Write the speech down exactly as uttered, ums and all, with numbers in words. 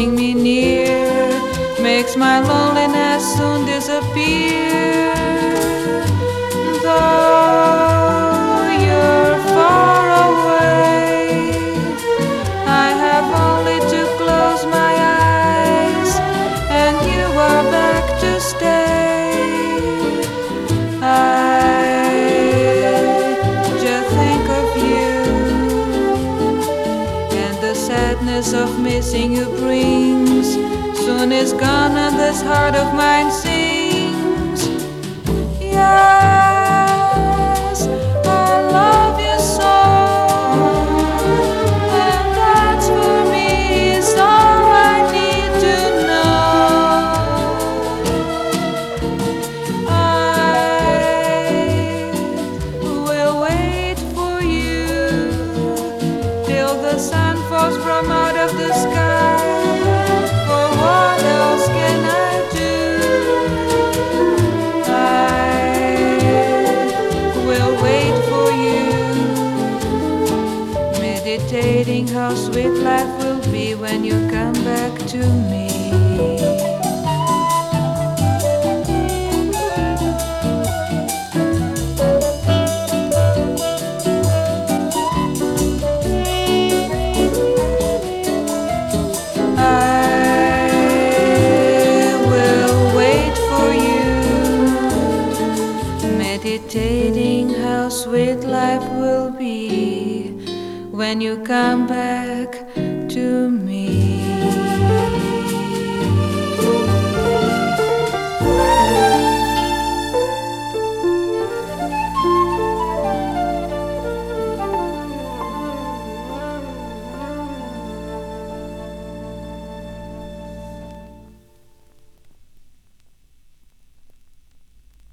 holding me near makes my loneliness soon disappear. Though you're far away, I have only to close my eyes and you are back to stay. I just think of you, and the sadness of missing you brings soon is gone and this heart of mine sings. Yes, I love you so, and that's for me is all I need to know. I will wait for you till the sun falls from out of the sky. For what else can I do? I will wait for you, meditating how sweet life will be when you come back to me. Meditating how sweet life will be when you come back